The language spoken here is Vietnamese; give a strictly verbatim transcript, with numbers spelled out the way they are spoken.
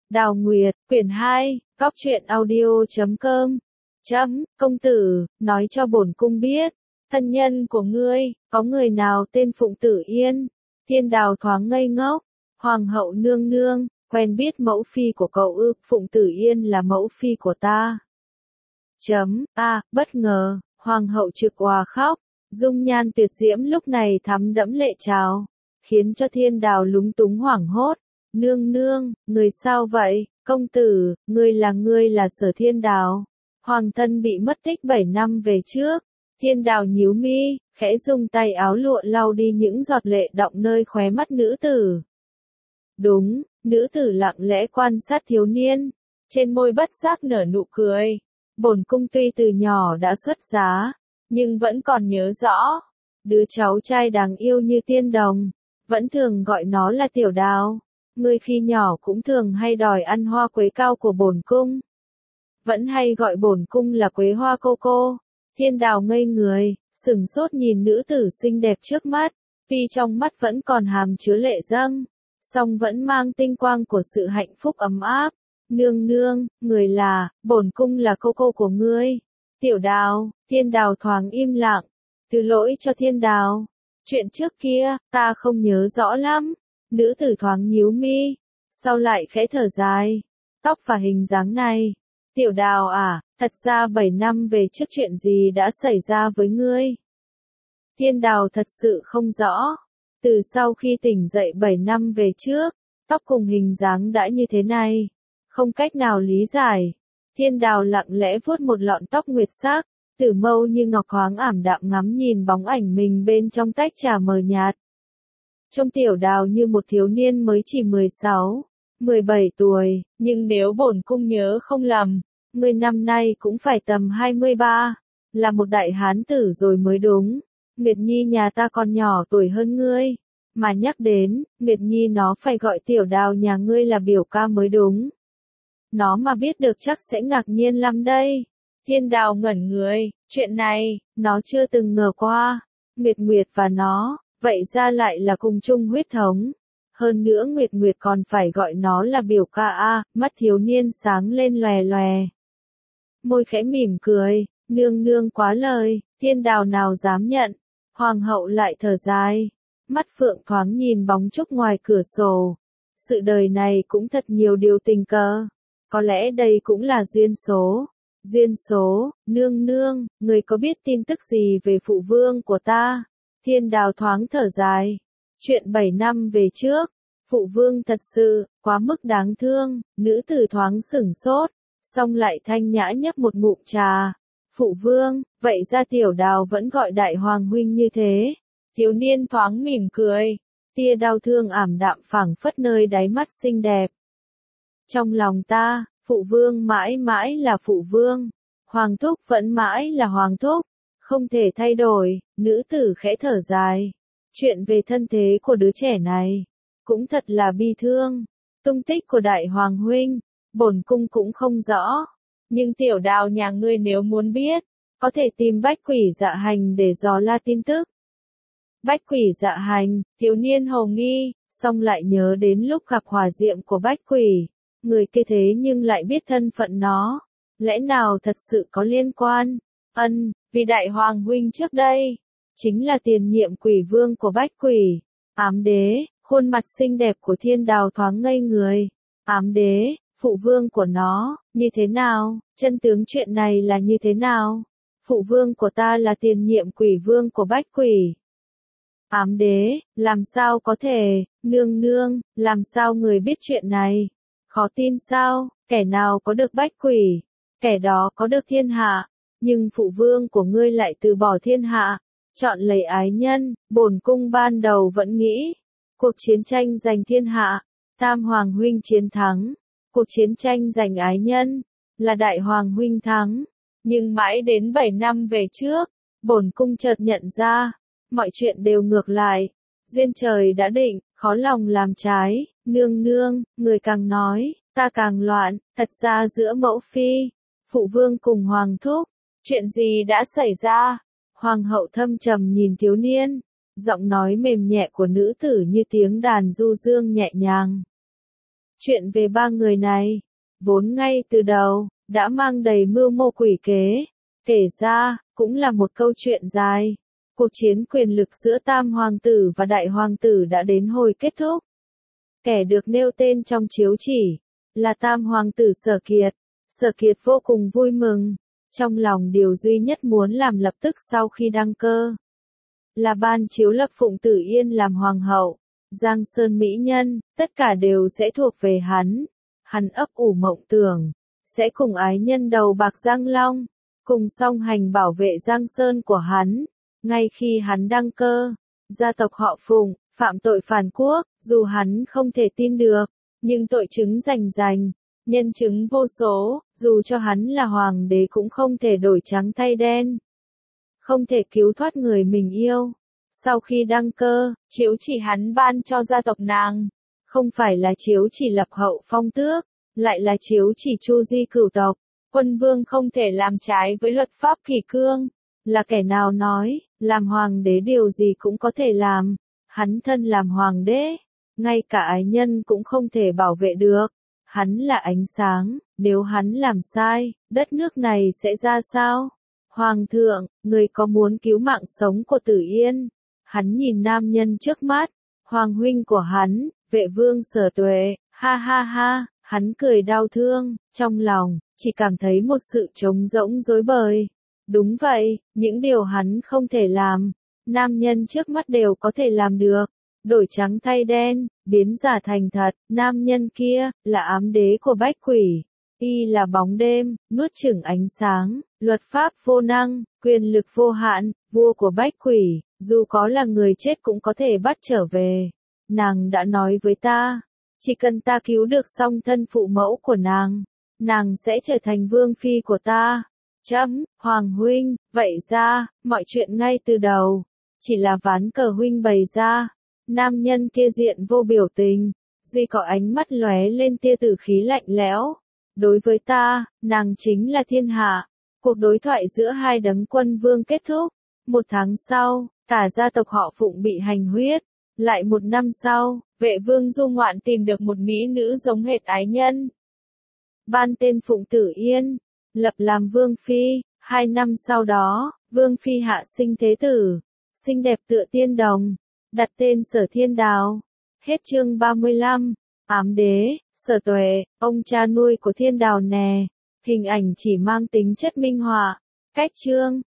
Đào Nguyệt, quyển hai, góc truyện audio chấm com. Chấm, công tử, nói cho bổn cung biết, thân nhân của ngươi, có người nào tên Phụng Tử Yên? Thiên Đào thoáng ngây ngốc, Hoàng hậu nương nương, quen biết mẫu phi của cậu ư? Phụng Tử Yên là mẫu phi của ta. Chấm, a, bất ngờ, Hoàng hậu trực òa khóc, dung nhan tuyệt diễm lúc này thắm đẫm lệ trào, khiến cho Thiên Đào lúng túng hoảng hốt. Nương nương, người sao vậy? Công tử, ngươi là ngươi là Sở Thiên Đào. Hoàng thân bị mất tích bảy năm về trước. Thiên Đào nhíu mi, khẽ dùng tay áo lụa lau đi những giọt lệ đọng nơi khóe mắt nữ tử. Đúng, nữ tử lặng lẽ quan sát thiếu niên, trên môi bất giác nở nụ cười. Bổn cung tuy từ nhỏ đã xuất giá, nhưng vẫn còn nhớ rõ, đứa cháu trai đáng yêu như tiên đồng, vẫn thường gọi nó là Tiểu Đào. Ngươi khi nhỏ cũng thường hay đòi ăn hoa quế cao của bổn cung. Vẫn hay gọi bổn cung là Quế Hoa cô cô. Thiên Đào ngây người, sửng sốt nhìn nữ tử xinh đẹp trước mắt, tuy trong mắt vẫn còn hàm chứa lệ dâng, song vẫn mang tinh quang của sự hạnh phúc ấm áp. Nương nương, người là, bổn cung là cô cô của ngươi. Tiểu Đào. Thiên Đào thoáng im lặng, thứ lỗi cho Thiên Đào. Chuyện trước kia, ta không nhớ rõ lắm. Nữ tử thoáng nhíu mi, sau lại khẽ thở dài. Tóc và hình dáng này. Tiểu Đào à, thật ra bảy năm về trước chuyện gì đã xảy ra với ngươi? Thiên Đào thật sự không rõ. Từ sau khi tỉnh dậy bảy năm về trước, tóc cùng hình dáng đã như thế này. Không cách nào lý giải. Thiên Đào lặng lẽ vuốt một lọn tóc nguyệt sắc, tử mâu như ngọc khoáng ảm đạm ngắm nhìn bóng ảnh mình bên trong tách trà mờ nhạt. Trông Tiểu Đào như một thiếu niên mới chỉ mười sáu, mười bảy tuổi, nhưng nếu bổn cung nhớ không lầm, ngươi năm nay cũng phải tầm hai mươi ba, là một đại hán tử rồi mới đúng. Nguyệt Nhi nhà ta còn nhỏ tuổi hơn ngươi, mà nhắc đến, Nguyệt Nhi nó phải gọi Tiểu Đào nhà ngươi là biểu ca mới đúng. Nó mà biết được chắc sẽ ngạc nhiên lắm đây. Thiên Đào ngẩn người, chuyện này, nó chưa từng ngờ qua. Nguyệt Nguyệt và nó, vậy ra lại là cùng chung huyết thống. Hơn nữa Nguyệt Nguyệt còn phải gọi nó là biểu ca a. Mắt thiếu niên sáng lên lòe lòe. Môi khẽ mỉm cười, nương nương quá lời, Thiên Đào nào dám nhận. Hoàng hậu lại thở dài, mắt phượng thoáng nhìn bóng trúc ngoài cửa sổ. Sự đời này cũng thật nhiều điều tình cờ, có lẽ đây cũng là duyên số. Duyên số, nương nương, người có biết tin tức gì về phụ vương của ta? Thiên Đào thoáng thở dài. Chuyện bảy năm về trước, phụ vương thật sự, quá mức đáng thương. Nữ tử thoáng sửng sốt, xong lại thanh nhã nhấp một ngụm trà. Phụ vương, vậy ra Tiểu Đào vẫn gọi đại hoàng huynh như thế. Thiếu niên thoáng mỉm cười, tia đau thương ảm đạm phảng phất nơi đáy mắt xinh đẹp. Trong lòng ta, phụ vương mãi mãi là phụ vương. Hoàng thúc vẫn mãi là hoàng thúc. Không thể thay đổi. Nữ tử khẽ thở dài. Chuyện về thân thế của đứa trẻ này cũng thật là bi thương. Tung tích của đại hoàng huynh, bổn cung cũng không rõ. Nhưng Tiểu Đào nhà ngươi nếu muốn biết, có thể tìm Bách Quỷ Dạ Hành để dò la tin tức. Bách Quỷ Dạ Hành, thiếu niên hồ nghi, xong lại nhớ đến lúc gặp hỏa diệm của Bách Quỷ. Người kia thế nhưng lại biết thân phận nó. Lẽ nào thật sự có liên quan? Ân, vì đại hoàng huynh trước đây chính là tiền nhiệm quỷ vương của Bách Quỷ. Ám đế, khuôn mặt xinh đẹp của Thiên Đào thoáng ngây người. Ám đế, phụ vương của nó, như thế nào? Chân tướng chuyện này là như thế nào? Phụ vương của ta là tiền nhiệm quỷ vương của Bách Quỷ. Ám đế, làm sao có thể? Nương nương, làm sao người biết chuyện này? Khó tin sao? Kẻ nào có được Bách Quỷ, kẻ đó có được thiên hạ. Nhưng phụ vương của ngươi lại từ bỏ thiên hạ, chọn lấy ái nhân. Bổn cung ban đầu vẫn nghĩ, cuộc chiến tranh giành thiên hạ, Tam Hoàng huynh chiến thắng. Cuộc chiến tranh giành ái nhân, là Đại Hoàng huynh thắng. Nhưng mãi đến bảy năm về trước, bổn cung chợt nhận ra, mọi chuyện đều ngược lại. Duyên trời đã định, khó lòng làm trái. Nương nương, người càng nói, ta càng loạn. Thật ra giữa mẫu phi, phụ vương cùng hoàng thúc, chuyện gì đã xảy ra? Hoàng hậu thâm trầm nhìn thiếu niên, giọng nói mềm nhẹ của nữ tử như tiếng đàn du dương nhẹ nhàng. Chuyện về ba người này, vốn ngay từ đầu, đã mang đầy mưu mô quỷ kế. Kể ra, cũng là một câu chuyện dài. Cuộc chiến quyền lực giữa Tam Hoàng tử và Đại Hoàng tử đã đến hồi kết thúc. Kẻ được nêu tên trong chiếu chỉ, là Tam Hoàng tử Sở Kiệt. Sở Kiệt vô cùng vui mừng. Trong lòng điều duy nhất muốn làm lập tức sau khi đăng cơ, là ban chiếu lập Phụng Tử Yên làm hoàng hậu. Giang Sơn mỹ nhân, tất cả đều sẽ thuộc về hắn. Hắn ấp ủ mộng tưởng, sẽ cùng ái nhân đầu bạc Giang Long, cùng song hành bảo vệ Giang Sơn của hắn. Ngay khi hắn đăng cơ, gia tộc họ Phụng, phạm tội phản quốc, dù hắn không thể tin được, nhưng tội chứng rành rành, nhân chứng vô số, dù cho hắn là hoàng đế cũng không thể đổi trắng thay đen. Không thể cứu thoát người mình yêu. Sau khi đăng cơ, chiếu chỉ hắn ban cho gia tộc nàng, không phải là chiếu chỉ lập hậu phong tước, lại là chiếu chỉ chu di cửu tộc. Quân vương không thể làm trái với luật pháp kỷ cương. Là kẻ nào nói, làm hoàng đế điều gì cũng có thể làm. Hắn thân làm hoàng đế, ngay cả ái nhân cũng không thể bảo vệ được. Hắn là ánh sáng, nếu hắn làm sai, đất nước này sẽ ra sao? Hoàng thượng, người có muốn cứu mạng sống của Tử Yên? Hắn nhìn nam nhân trước mắt, hoàng huynh của hắn, Vệ vương Sở Tuệ, ha ha ha, hắn cười đau thương, trong lòng, chỉ cảm thấy một sự trống rỗng rối bời. Đúng vậy, những điều hắn không thể làm, nam nhân trước mắt đều có thể làm được. Đổi trắng thay đen, biến giả thành thật, nam nhân kia, là ám đế của bách quỷ. Y là bóng đêm, nuốt chửng ánh sáng, luật pháp vô năng, quyền lực vô hạn, vua của bách quỷ, dù có là người chết cũng có thể bắt trở về. Nàng đã nói với ta, chỉ cần ta cứu được song thân phụ mẫu của nàng, nàng sẽ trở thành vương phi của ta. Chấm, Hoàng huynh, vậy ra, mọi chuyện ngay từ đầu, chỉ là ván cờ huynh bày ra. Nam nhân kia diện vô biểu tình, duy có ánh mắt lóe lên tia tử khí lạnh lẽo. Đối với ta, nàng chính là thiên hạ. Cuộc đối thoại giữa hai đấng quân vương kết thúc. Một tháng sau, cả gia tộc họ Phụng bị hành huyết. Lại một năm sau, Vệ vương Du Ngoạn tìm được một mỹ nữ giống hệt ái nhân. Ban tên Phụng Tử Yên, lập làm vương phi. Hai năm sau đó, vương phi hạ sinh thế tử, xinh đẹp tựa tiên đồng, đặt tên Sở Thiên Đào. Hết chương ba mươi lăm. Ám đế, Sở Tuệ, ông cha nuôi của Thiên Đào nè. Hình ảnh chỉ mang tính chất minh họa. Cách chương.